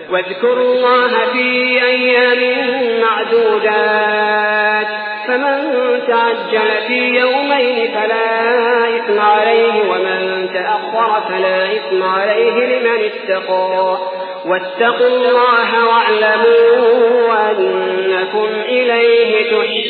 واذكروا الله في أيام معدودات فمن تعجل في يومين فلا إثم عليه ومن تأخر فلا إثم عليه لمن اتقى واتقوا الله واعلموا أنكم إليه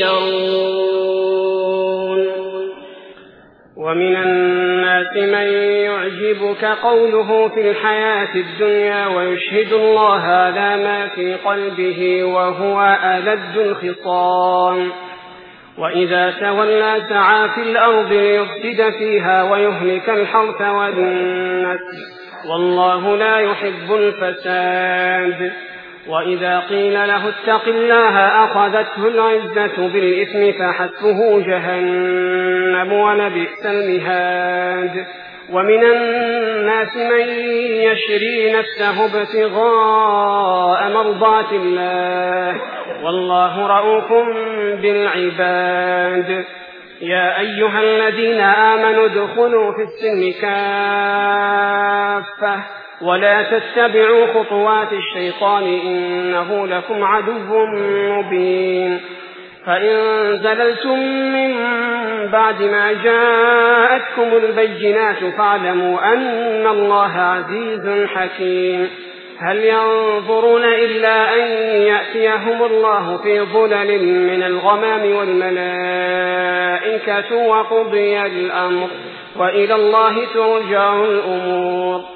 تحشرون. ومن الناس من يعجبك قوله في الحياة الدنيا ويشهد الله على ما في قلبه وهو ألد الخصام وإذا تولى سعى في الأرض ليفسد فيها ويهلك الحرث والنسل والله لا يحب الفساد. وإذا قيل له اتق الله أخذته العزة بالإثم فحسبه جهنم ولبئس المهاد. ومن الناس من يشري نفسه ابتغاء مرضات الله والله رؤوف بالعباد. يا أيها الذين آمنوا ادخلوا في السلم كافة ولا تتبعوا خطوات الشيطان إنه لكم عدو مبين. فإن زللتم من بعد ما جاءتكم البينات فاعلموا أن الله عزيز حكيم. هل ينظرون إلا أن يأتيهم الله في ظلل من الغمام والملائكة وقضي الأمر وإلى الله ترجع الأمور.